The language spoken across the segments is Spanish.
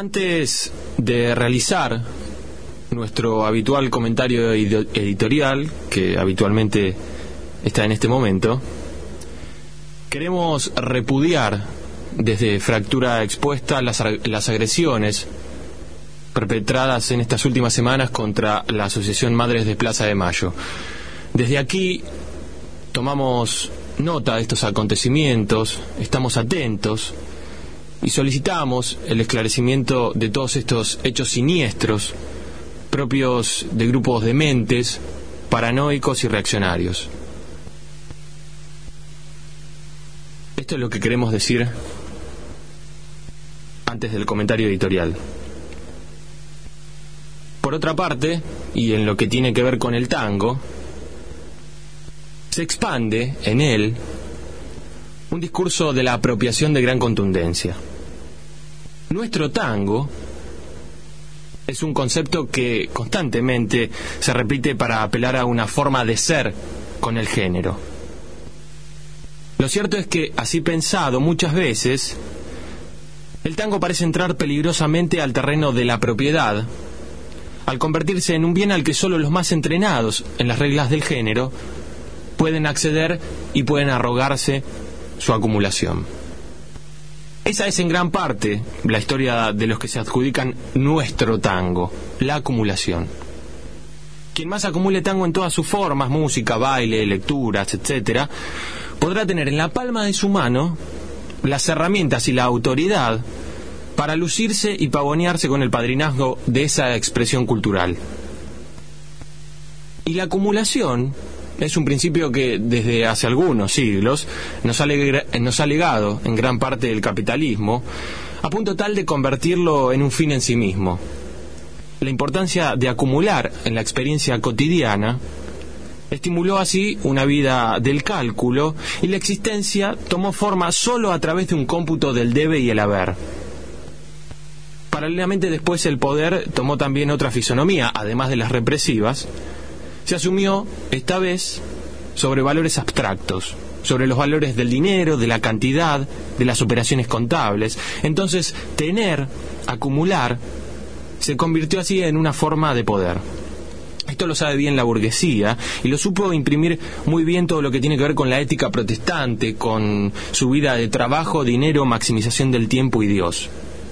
Antes de realizar nuestro habitual comentario editorial, que habitualmente está en este momento, queremos repudiar desde Fractura Expuesta las agresiones perpetradas en estas últimas semanas contra la Asociación Madres de Plaza de Mayo. Desde aquí tomamos nota de estos acontecimientos, estamos atentos y solicitamos el esclarecimiento de todos estos hechos siniestros propios de grupos dementes, paranoicos y reaccionarios. Esto es lo que queremos decir antes del comentario editorial. Por otra parte, y en lo que tiene que ver con el tango, se expande en él un discurso de la apropiación de gran contundencia. Nuestro tango es un concepto que constantemente se repite para apelar a una forma de ser con el género. Lo cierto es que, así pensado muchas veces, el tango parece entrar peligrosamente al terreno de la propiedad, al convertirse en un bien al que solo los más entrenados en las reglas del género pueden acceder y pueden arrogarse su acumulación. Esa es en gran parte la historia de los que se adjudican nuestro tango, la acumulación. Quien más acumule tango en todas sus formas, música, baile, lecturas, etc., podrá tener en la palma de su mano las herramientas y la autoridad para lucirse y pavonearse con el padrinazgo de esa expresión cultural. Y la acumulación es un principio que desde hace algunos siglos nos ha legado en gran parte del capitalismo, a punto tal de convertirlo en un fin en sí mismo. La importancia de acumular en la experiencia cotidiana estimuló así una vida del cálculo, y la existencia tomó forma solo a través de un cómputo del debe y el haber. Paralelamente, después, el poder tomó también otra fisonomía, además de las represivas. Se asumió, esta vez, sobre valores abstractos, sobre los valores del dinero, de la cantidad, de las operaciones contables. Entonces, tener, acumular, se convirtió así en una forma de poder. Esto lo sabe bien la burguesía, y lo supo imprimir muy bien todo lo que tiene que ver con la ética protestante, con su vida de trabajo, dinero, maximización del tiempo y Dios.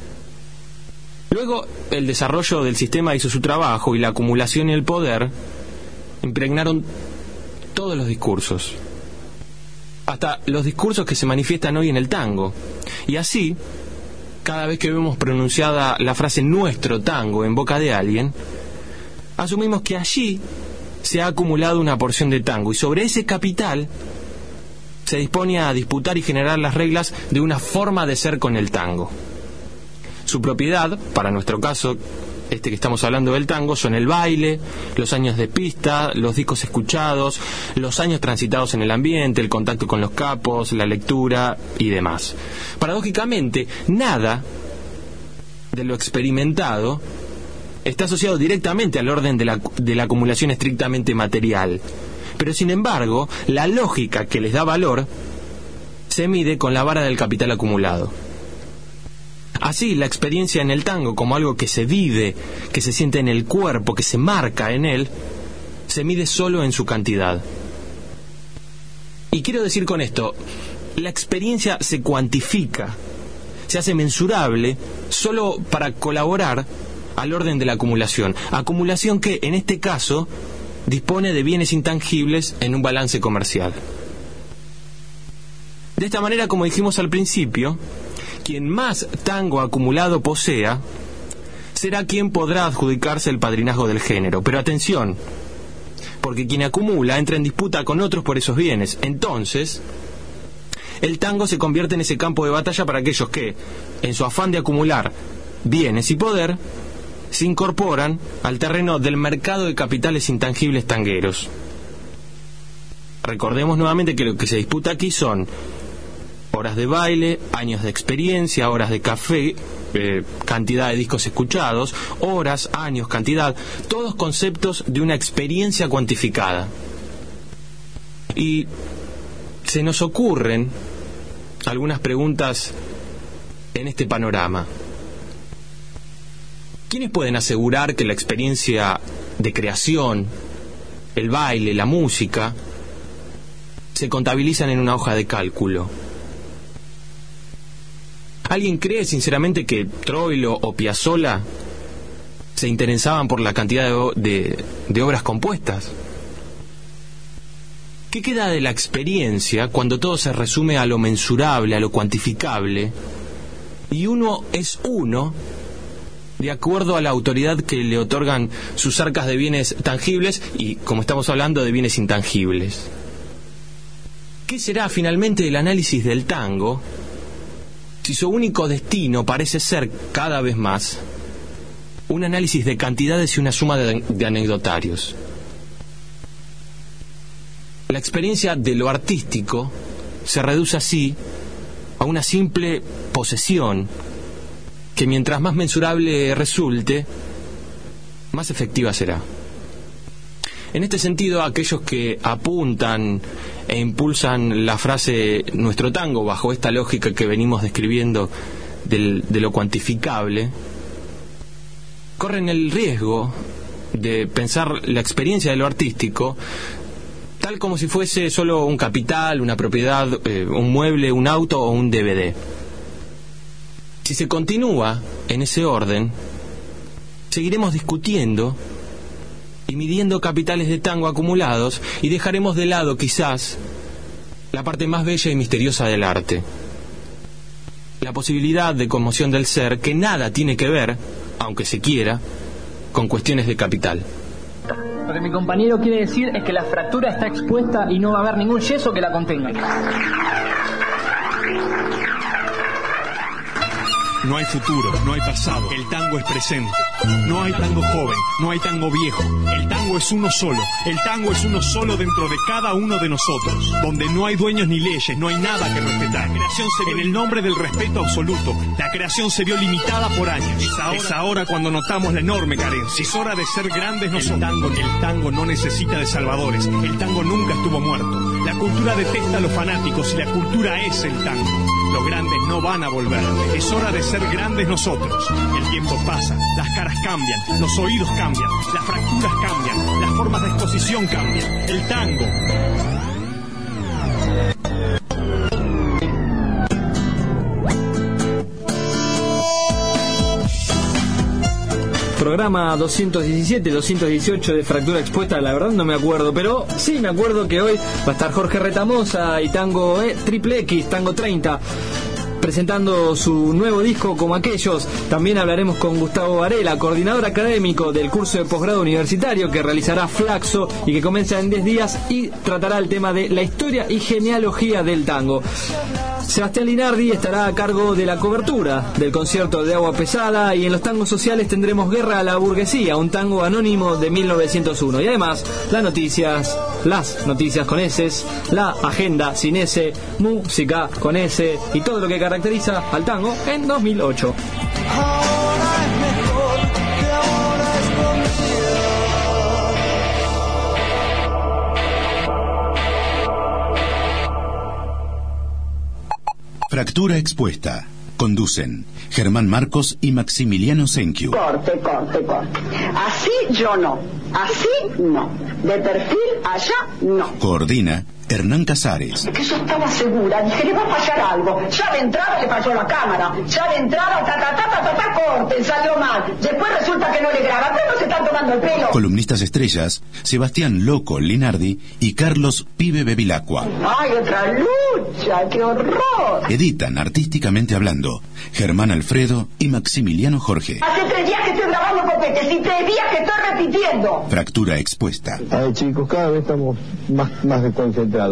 Luego, el desarrollo del sistema hizo su trabajo, y la acumulación y el poder impregnaron todos los discursos, hasta los discursos que se manifiestan hoy en el tango. Y así, cada vez que vemos pronunciada la frase nuestro tango en boca de alguien, asumimos que allí se ha acumulado una porción de tango, y sobre ese capital se dispone a disputar y generar las reglas de una forma de ser con el tango. Su propiedad, para nuestro caso, que estamos hablando del tango, son el baile, los años de pista, los discos escuchados, los años transitados en el ambiente, el contacto con los capos, la lectura y demás. Paradójicamente, nada de lo experimentado está asociado directamente al orden de la acumulación estrictamente material. Pero, sin embargo, la lógica que les da valor se mide con la vara del capital acumulado. Así, la experiencia en el tango, como algo que se vive, que se siente en el cuerpo, que se marca en él, se mide solo en su cantidad. Y quiero decir con esto, la experiencia se cuantifica, se hace mensurable, solo para colaborar al orden de la acumulación. Acumulación que, en este caso, dispone de bienes intangibles en un balance comercial. De esta manera, como dijimos al principio, quien más tango acumulado posea, será quien podrá adjudicarse el padrinazgo del género. Pero atención, porque quien acumula entra en disputa con otros por esos bienes. Entonces, el tango se convierte en ese campo de batalla para aquellos que, en su afán de acumular bienes y poder, se incorporan al terreno del mercado de capitales intangibles tangueros. Recordemos nuevamente que lo que se disputa aquí son horas de baile, años de experiencia, horas de café, cantidad de discos escuchados, horas, años, cantidad, todos conceptos de una experiencia cuantificada. Y se nos ocurren algunas preguntas en este panorama. ¿Quiénes pueden asegurar que la experiencia de creación, el baile, la música, se contabilizan en una hoja de cálculo? ¿Alguien cree sinceramente que Troilo o Piazzolla se interesaban por la cantidad de obras compuestas? ¿Qué queda de la experiencia cuando todo se resume a lo mensurable, a lo cuantificable, y uno es uno de acuerdo a la autoridad que le otorgan sus arcas de bienes tangibles y, como estamos hablando, de bienes intangibles? ¿Qué será finalmente el análisis del tango si su único destino parece ser, cada vez más, un análisis de cantidades y una suma de anecdotarios? La experiencia de lo artístico se reduce así a una simple posesión que, mientras más mensurable resulte, más efectiva será. En este sentido, aquellos que apuntan e impulsan la frase "nuestro tango" bajo esta lógica que venimos describiendo de lo cuantificable, corren el riesgo de pensar la experiencia de lo artístico tal como si fuese solo un capital, una propiedad, un mueble, un auto o un DVD. Si se continúa en ese orden, seguiremos discutiendo y midiendo capitales de tango acumulados, y dejaremos de lado quizás la parte más bella y misteriosa del arte, la posibilidad de conmoción del ser, que nada tiene que ver, aunque se quiera, con cuestiones de capital. Lo que mi compañero quiere decir es que la fractura está expuesta y no va a haber ningún yeso que la contenga. No hay futuro, no hay pasado, el tango es presente. No hay tango joven, no hay tango viejo. El tango es uno solo, el tango es uno solo dentro de cada uno de nosotros. Donde no hay dueños ni leyes, no hay nada que respetar. La creación se vio en el nombre del respeto absoluto. La creación se vio limitada por años. Es ahora cuando notamos la enorme carencia. Es hora de ser grandes nosotros. El tango no necesita de salvadores. El tango nunca estuvo muerto. La cultura detesta a los fanáticos y la cultura es el tango. Los grandes no van a volver. Es hora de ser grandes nosotros. El tiempo pasa, las caras cambian, los oídos cambian, las fracturas cambian, las formas de exposición cambian. El tango. Programa 217, 218 de Fractura Expuesta, la verdad no me acuerdo, pero sí me acuerdo que hoy va a estar Jorge Retamosa y Tango Triple X, Tango 30, presentando su nuevo disco Como Aquellos. También hablaremos con Gustavo Varela, coordinador académico del curso de posgrado universitario que realizará Flaxo y que comienza en 10 días y tratará el tema de la historia y genealogía del tango. Sebastián Linardi estará a cargo de la cobertura del concierto de Agua Pesada, y en los tangos sociales tendremos Guerra a la Burguesía, un tango anónimo de 1901. Y además, las noticias con S, la agenda sin S, música con S y todo lo que caracteriza al tango en 2008. Fractura Expuesta. Conducen Germán Marcos y Maximiliano Senkiu. Corte. Así yo no. Así no. De perfil allá no. Coordina Hernán Casares. Es que yo estaba segura, dije, le va a fallar algo. Ya de entrada le falló la cámara. Ya de entrada, corte, salió mal. Después resulta que no le graba. Pero no se están tomando el pelo. Columnistas estrellas, Sebastián Loco Linardi y Carlos Pibe Bevilacqua. ¡Ay, otra lucha! ¡Qué horror! Editan artísticamente hablando Germán Alfredo y Maximiliano Jorge. Hace 3 días que estoy grabando copetes y 3 días que estoy repitiendo. Fractura Expuesta. Ay, chicos, cada vez estamos más desconcentrados.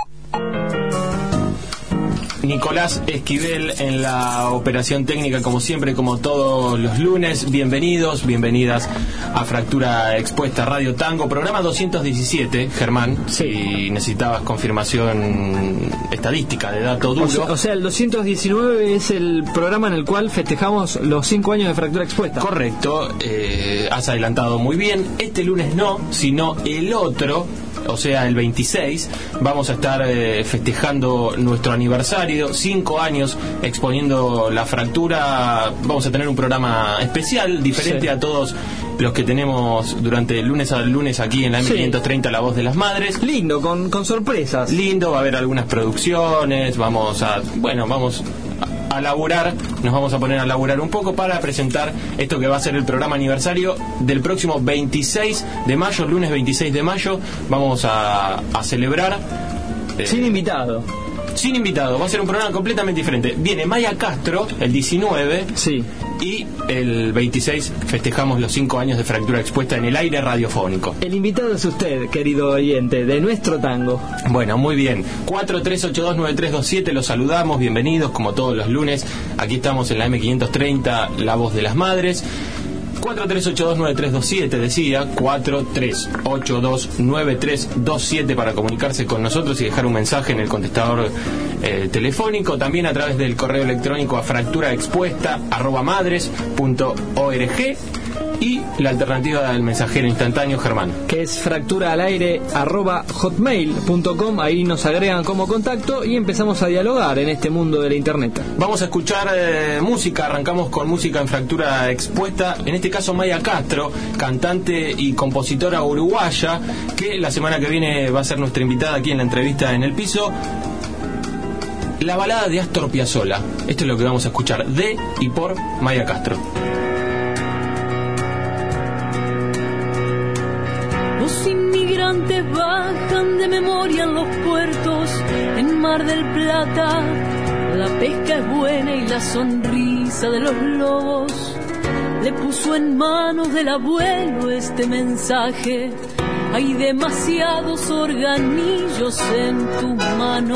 Nicolás Esquivel en la operación técnica, como siempre, como todos los lunes. Bienvenidos, bienvenidas a Fractura Expuesta Radio Tango, programa 217, Germán, si necesitabas confirmación estadística de dato duro. O sea, el 219 es el programa en el cual festejamos los 5 años de Fractura Expuesta. Correcto, has adelantado muy bien. Este lunes no, sino el otro, o sea, el 26, vamos a estar festejando nuestro aniversario, 5 años exponiendo la fractura. Vamos a tener un programa especial, diferente a todos los que tenemos durante lunes a lunes aquí en la M530, La Voz de las Madres. Lindo, con sorpresas. Lindo, va a haber algunas producciones, vamos a laburar, nos vamos a poner a laburar un poco para presentar esto que va a ser el programa aniversario del próximo 26 de mayo, lunes 26 de mayo, vamos a celebrar. Sin invitado. Sin invitado, va a ser un programa completamente diferente. Viene Maya Castro el 19. Sí. Y el 26 festejamos los 5 años de Fractura Expuesta en el aire radiofónico. El invitado es usted, querido oyente, de nuestro tango. Bueno, muy bien. 43829327, los saludamos, bienvenidos como todos los lunes. Aquí estamos en la M530, La Voz de las Madres. 43829327, decía, 43829327 para comunicarse con nosotros y dejar un mensaje en el contestador telefónico, también a través del correo electrónico a fracturaexpuesta@madres.org, y la alternativa del mensajero instantáneo, Germán, que es fracturaalaire@hotmail.com. Ahí nos agregan como contacto y empezamos a dialogar en este mundo de la internet. Vamos a escuchar música, arrancamos con música en Fractura Expuesta, en este caso Maya Castro, cantante y compositora uruguaya, que la semana que viene va a ser nuestra invitada aquí en la entrevista en el piso. La balada de Astor Piazzolla, esto es lo que vamos a escuchar de y por Maya Castro. Los inmigrantes bajan de memoria en los puertos, en Mar del Plata. La pesca es buena y la sonrisa de los lobos le puso en manos del abuelo este mensaje: hay demasiados organillos en tus manos.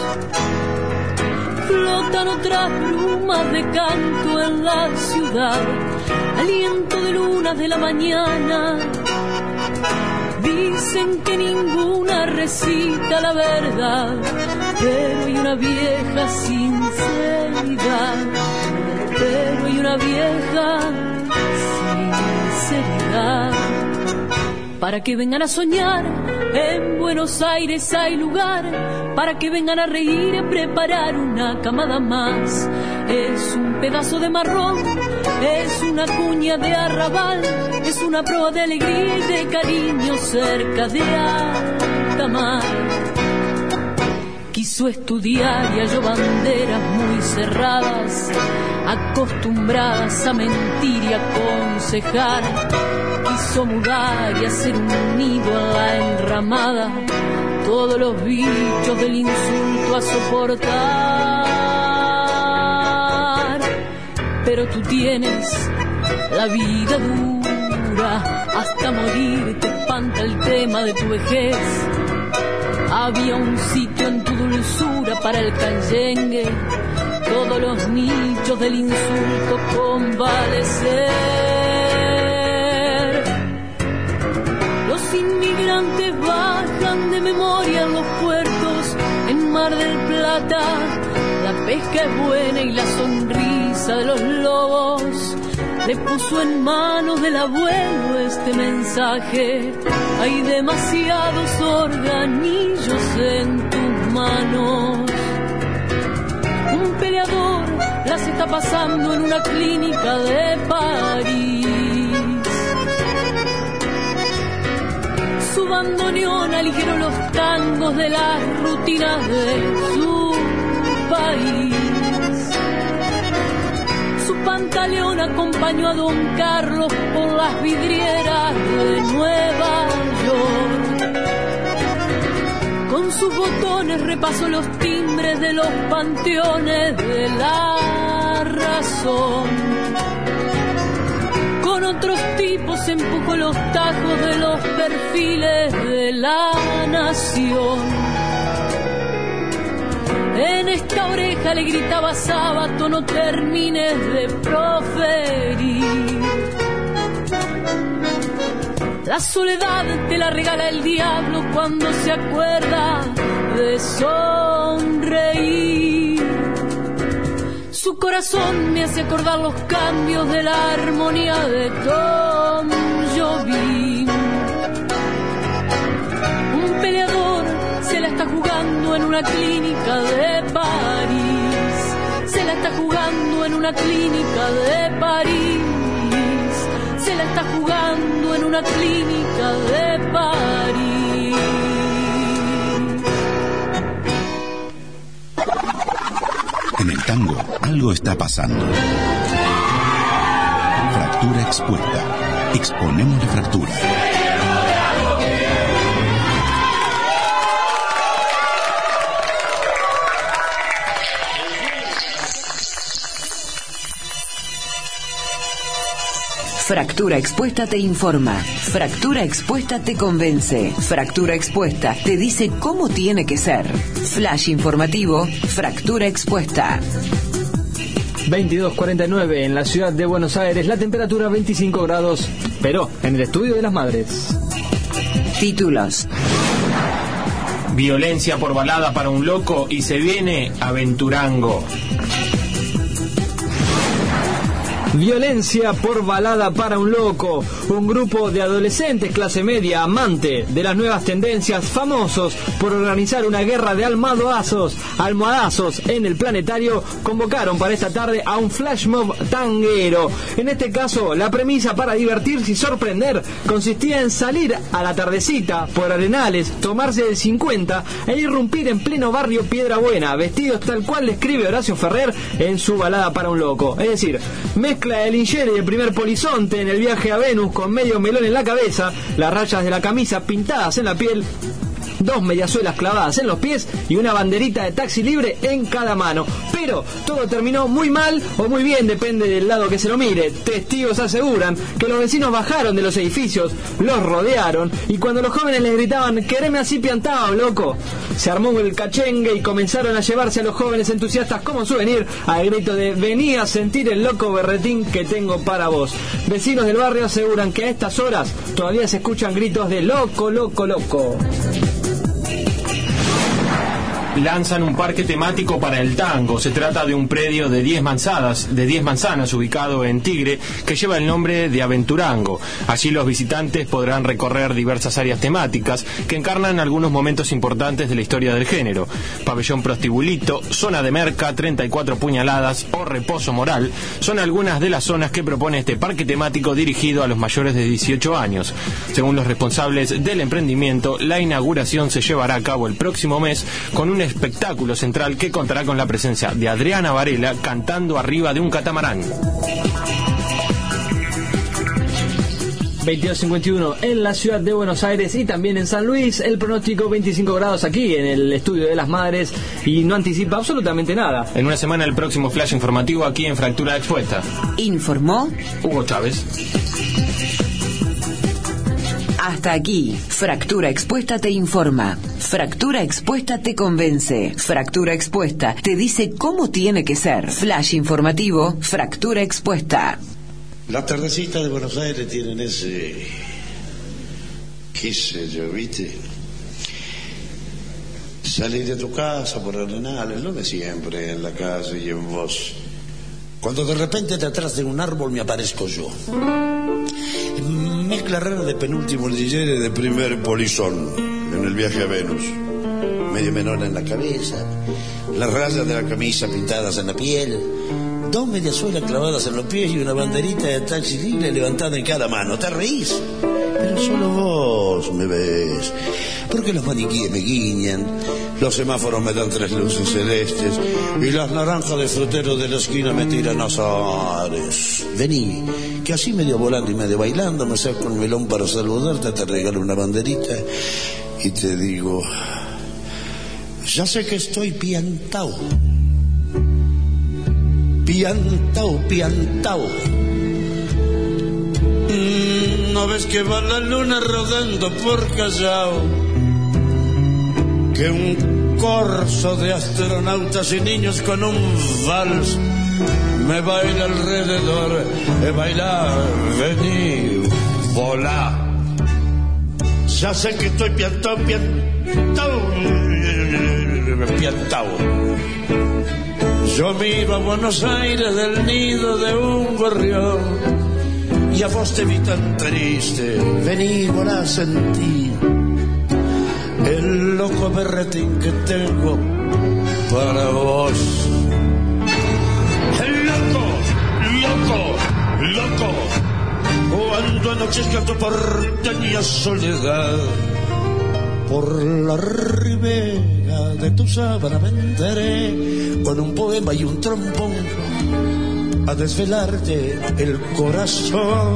Flotan otras brumas de canto en la ciudad, aliento de lunas de la mañana. Dicen que ninguna recita la verdad, pero hay una vieja sinceridad, pero hay una vieja sinceridad. Para que vengan a soñar, en Buenos Aires hay lugar, para que vengan a reír y preparar una camada más. Es un pedazo de marrón, es una cuña de arrabal, es una proa de alegría y de cariño cerca de alta mar. Quiso estudiar y halló banderas muy cerradas, acostumbradas a mentir y aconsejar. Quiso mudar y hacer un nido a la enramada, todos los bichos del insulto a soportar. Pero tú tienes la vida dura, hasta morir te espanta el tema de tu vejez. Había un sitio en tu dulzura para el canyengue, todos los nichos del insulto convalecer. Los inmigrantes bajan de memoria en los puertos, en Mar del Plata. La pesca es buena y la sonrisa de los lobos le puso en manos del abuelo este mensaje: hay demasiados organillos en tus manos. Un peleador las está pasando en una clínica de París. Su bandoneón aligeró los tangos de las rutinas de su país. Su pantaleón acompañó a Don Carlos por las vidrieras de Nueva York. Con sus botones repasó los timbres de los panteones de la razón. Con otros tipos empujó los tajos de los perfiles de la nación. En esta oreja le gritaba Sábato: no termines de proferir. La soledad te la regala el diablo cuando se acuerda de sonreír. Su corazón me hace acordar los cambios de la armonía de Tom Jobim. Un una clínica de París. Se la está jugando en una clínica de París. Se la está jugando en una clínica de París. En el tango, algo está pasando. Fractura expuesta. Exponemos la fractura. Fractura expuesta te informa. Fractura expuesta te convence. Fractura expuesta te dice cómo tiene que ser. Flash informativo, fractura expuesta. 22:49 en la ciudad de Buenos Aires, la temperatura 25 grados, pero en el estudio de las madres. Títulos. Violencia por balada para un loco y se viene Aventurango. Violencia por balada para un loco. Un grupo de adolescentes clase media, amante de las nuevas tendencias, famosos por organizar una guerra de almohadazos en el planetario, convocaron para esta tarde a un flash mob tanguero. En este caso, la premisa para divertirse y sorprender consistía en salir a la tardecita por Arenales, tomarse el 50 e irrumpir en pleno barrio Piedrabuena, vestidos tal cual le escribe Horacio Ferrer en su Balada para un loco. Es decir, mezcla el Lingeri y el primer polizonte en el viaje a Venus con medio melón en la cabeza, las rayas de la camisa pintadas en la piel, 2 mediasuelas clavadas en los pies y una banderita de taxi libre en cada mano. Pero todo terminó muy mal o muy bien, depende del lado que se lo mire. Testigos aseguran que los vecinos bajaron de los edificios, los rodearon y cuando los jóvenes les gritaban "quereme así piantao, loco", se armó el cachengue y comenzaron a llevarse a los jóvenes entusiastas como souvenir al grito de "vení a sentir el loco berretín que tengo para vos". Vecinos del barrio aseguran que a estas horas todavía se escuchan gritos de "loco, loco, loco". Lanzan un parque temático para el tango. Se trata de un predio de 10 manzanas ubicado en Tigre, que lleva el nombre de Aventurango. Allí los visitantes podrán recorrer diversas áreas temáticas que encarnan algunos momentos importantes de la historia del género. Pabellón Prostibulito, Zona de Merca, 34 Puñaladas o Reposo Moral son algunas de las zonas que propone este parque temático dirigido a los mayores de 18 años. Según los responsables del emprendimiento, la inauguración se llevará a cabo el próximo mes con un espectáculo central que contará con la presencia de Adriana Varela cantando arriba de un catamarán. 22:51 en la ciudad de Buenos Aires y también en San Luis. El pronóstico 25 grados aquí en el estudio de las madres y no anticipa absolutamente nada. En una semana el próximo flash informativo aquí en Fractura Expuesta. Informó Hugo Chávez. Hasta aquí, Fractura Expuesta te informa. Fractura Expuesta te convence. Fractura Expuesta te dice cómo tiene que ser. Flash informativo, Fractura Expuesta. Las tardecitas de Buenos Aires tienen ese... qué sé yo, ¿viste? Salir de tu casa por Arenales, no de siempre en la calle y en vos. Cuando de repente detrás de un árbol me aparezco yo. Mezcla rara de penúltimo Lingeri de primer polizón en el viaje a Venus. Medio menor en la cabeza, las rayas de la camisa pintadas en la piel, 2 mediasuelas clavadas en los pies y una banderita de taxi libre levantada en cada mano. ¿Te reís? Pero solo vos me ves, porque los maniquíes me guiñan, los semáforos me dan 3 luces celestes y las naranjas de frutero de la esquina me tiran azares. Vení, que así medio volando y medio bailando me saco un melón para saludarte, te regalo una banderita y te digo, ya sé que estoy piantao. Piantao. ¿No ves que va la luna rodando por Callao? Que un corso de astronautas y niños con un vals me baila alrededor. Bailar, vení, volá. Ya sé que estoy piantao. Yo miro a Buenos Aires del nido de un gorrión y a vos te vi tan triste. Vení, volá, sentí. El loco único berretín que tengo para vos. Loco, loco, loco, cuando anochezca tu porteña soledad, por la ribera de tu sábana vendré con un poema y un trombón a desvelarte el corazón.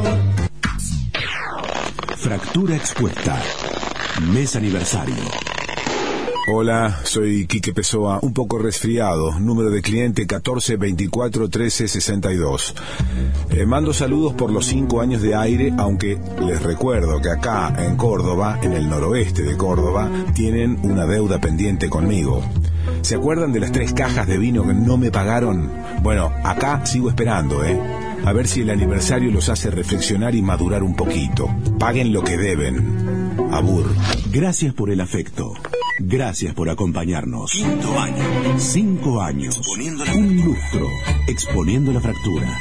Fractura expuesta. Mes aniversario. Hola, soy Quique Pessoa, un poco resfriado, número de cliente 14241362. Mando saludos por los 5 años de aire, aunque les recuerdo que acá en Córdoba, en el noroeste de Córdoba, tienen una deuda pendiente conmigo. ¿Se acuerdan de las 3 cajas de vino que no me pagaron? Bueno, acá sigo esperando, a ver si el aniversario los hace reflexionar y madurar un poquito. Paguen lo que deben. Abur. Gracias por el afecto. Gracias por acompañarnos. 5 años. 5 años. Un lustro. Exponiendo la fractura.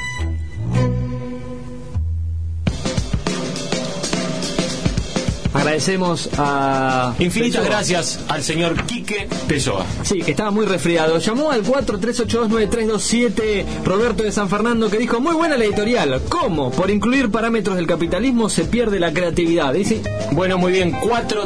Agradecemos a... Infinitas gracias al señor Quique Pessoa. Sí, que estaba muy resfriado. Llamó al 43829327 Roberto de San Fernando, que dijo: muy buena la editorial. ¿Cómo? Por incluir parámetros del capitalismo se pierde la creatividad. Dice. Bueno, muy bien.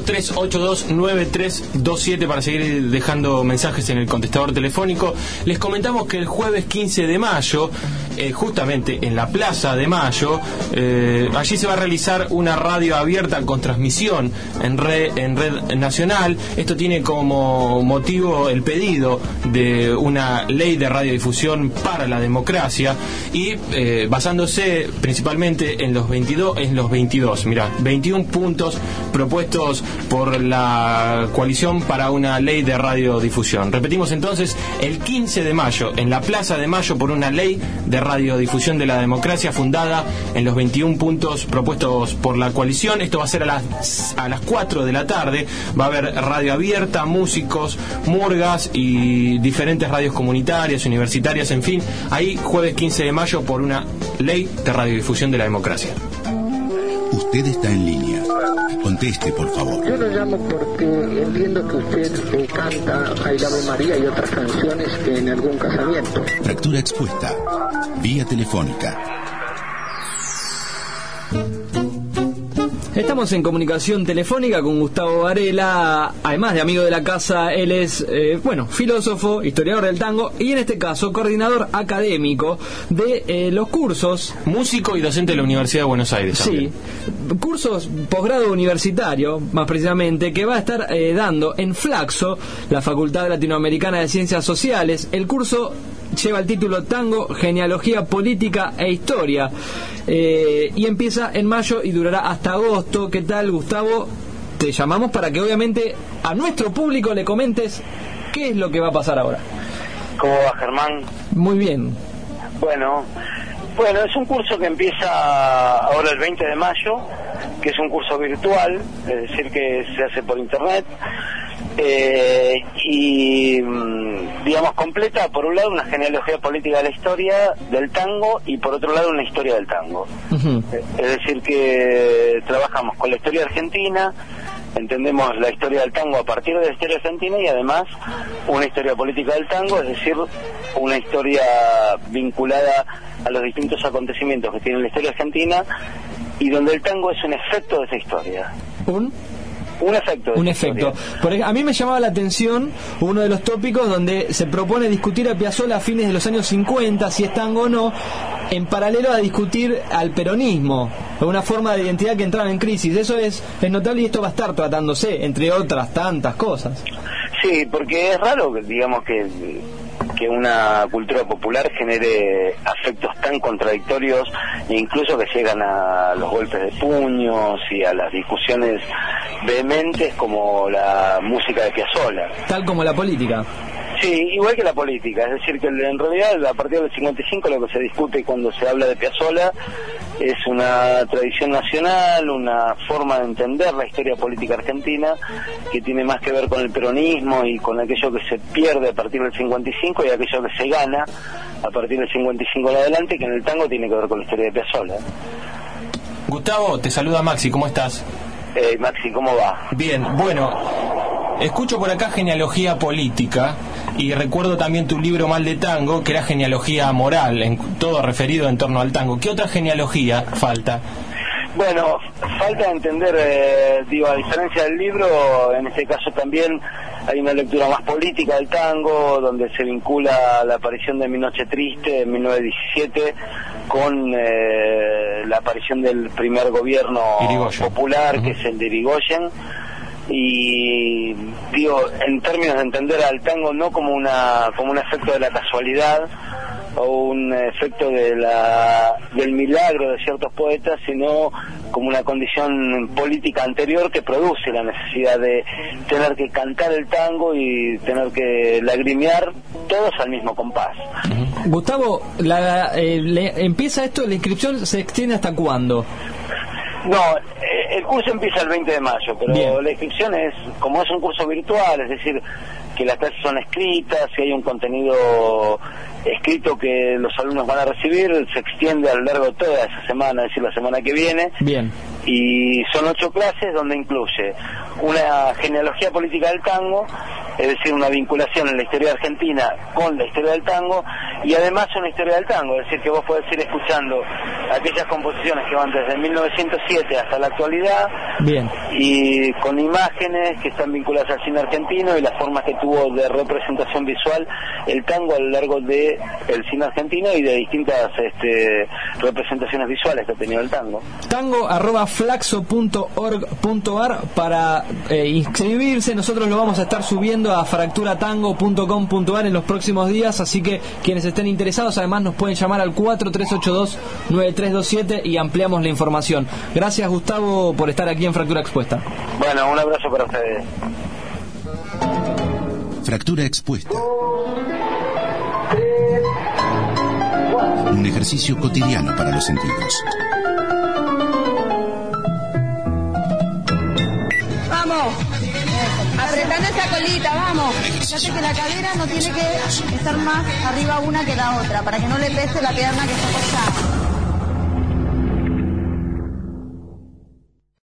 43829327 para seguir dejando mensajes en el contestador telefónico. Les comentamos que el jueves 15 de mayo, justamente en la Plaza de Mayo, allí se va a realizar una radio abierta con transmisión en red nacional. Esto tiene como motivo el pedido de una ley de radiodifusión para la democracia y basándose principalmente en los 21 puntos propuestos por la coalición para una ley de radiodifusión. Repetimos entonces, el 15 de mayo en la Plaza de Mayo por una ley de radiodifusión de la democracia fundada en los 21 puntos propuestos por la coalición. Esto va a ser a las 4 de la tarde. Va a haber radio abierta, músicos, murgas y diferentes radios comunitarias, universitarias, en fin. Ahí, jueves 15 de mayo, por una ley de radiodifusión de la democracia. Usted está en línea. Conteste, por favor. Yo lo llamo porque entiendo que usted canta Ay Ave María y otras canciones en algún casamiento. Fractura expuesta. Vía telefónica. Estamos en comunicación telefónica con Gustavo Varela, además de amigo de la casa. Él es, filósofo, historiador del tango y en este caso coordinador académico de los cursos. Músico y docente de la Universidad de Buenos Aires. Sí, también. Cursos posgrado universitario, más precisamente, que va a estar dando en Flaxo, la Facultad Latinoamericana de Ciencias Sociales. El curso lleva el título Tango, Genealogía Política e Historia, y empieza en mayo y durará hasta agosto. ¿Qué tal, Gustavo? Te llamamos para que obviamente a nuestro público le comentes qué es lo que va a pasar ahora. ¿Cómo va, Germán? Muy bien. Bueno, es un curso que empieza ahora el 20 de mayo, que es un curso virtual, es decir, que se hace por internet. Y digamos completa por un lado una genealogía política de la historia del tango y por otro lado una historia del tango. Uh-huh. Es decir, que trabajamos con la historia argentina, entendemos la historia del tango a partir de la historia argentina y además una historia política del tango, es decir, una historia vinculada a los distintos acontecimientos que tiene la historia argentina y donde el tango es un efecto de esa historia. Un efecto. Un efecto. A mí me llamaba la atención uno de los tópicos donde se propone discutir a Piazzolla a fines de los años 50, si es tango o no, en paralelo a discutir al peronismo, una forma de identidad que entraba en crisis. Eso es notable y esto va a estar tratándose, entre otras tantas cosas. Sí, porque es raro, digamos, que una cultura popular genere afectos tan contradictorios e incluso que llegan a los golpes de puños y a las discusiones vehementes como la música de Piazzolla. Tal como la política. Sí, igual que la política, es decir, que en realidad a partir del 55 lo que se discute cuando se habla de Piazzolla es una tradición nacional, una forma de entender la historia política argentina que tiene más que ver con el peronismo y con aquello que se pierde a partir del 55 y aquello que se gana a partir del 55 en adelante, que en el tango tiene que ver con la historia de Piazzolla. Gustavo, te saluda Maxi, ¿cómo estás? Maxi, ¿cómo va? Bien, bueno, Escucho por acá genealogía política y recuerdo también tu libro Mal de Tango, que era genealogía moral, todo referido en torno al tango. ¿Qué otra genealogía falta? Bueno, falta entender, a diferencia del libro, en este caso también hay una lectura más política del tango, donde se vincula la aparición de Mi Noche Triste en 1917 con la aparición del primer gobierno popular, que es el de Irigoyen. Y en términos de entender al tango no como un efecto de la casualidad o un efecto del milagro de ciertos poetas, sino como una condición política anterior que produce la necesidad de tener que cantar el tango y tener que lagrimear todos al mismo compás. Gustavo, empieza esto, la inscripción se extiende ¿hasta cuándo? No, el curso empieza el 20 de mayo, pero bien, la inscripción como es un curso virtual, es decir, que las clases son escritas, y hay un contenido escrito que los alumnos van a recibir, se extiende a lo largo de toda esa semana, es decir, la semana que viene. Bien. Y son 8 clases donde incluye una genealogía política del tango, es decir, una vinculación en la historia argentina con la historia del tango, y además una historia del tango, es decir, que vos podés ir escuchando aquellas composiciones que van desde 1907 hasta la actualidad. Bien. Y con imágenes que están vinculadas al cine argentino y las formas que tuvo de representación visual el tango a lo largo de el cine argentino y de distintas representaciones visuales que ha tenido el tango. Tango@flaxo.org.ar para inscribirse. Nosotros lo vamos a estar subiendo a fracturatango.com.ar en los próximos días, así que quienes estén interesados además nos pueden llamar al 4382-9327 y ampliamos la información. Gracias, Gustavo, por estar aquí en Fractura Expuesta. Bueno, un abrazo para ustedes. Fractura Expuesta. Un ejercicio cotidiano para los sentidos. ¡Vamos! Apretando esa colita, vamos. Fíjate que la cadera no tiene que estar más arriba una que la otra, para que no le pese la pierna que está cortada.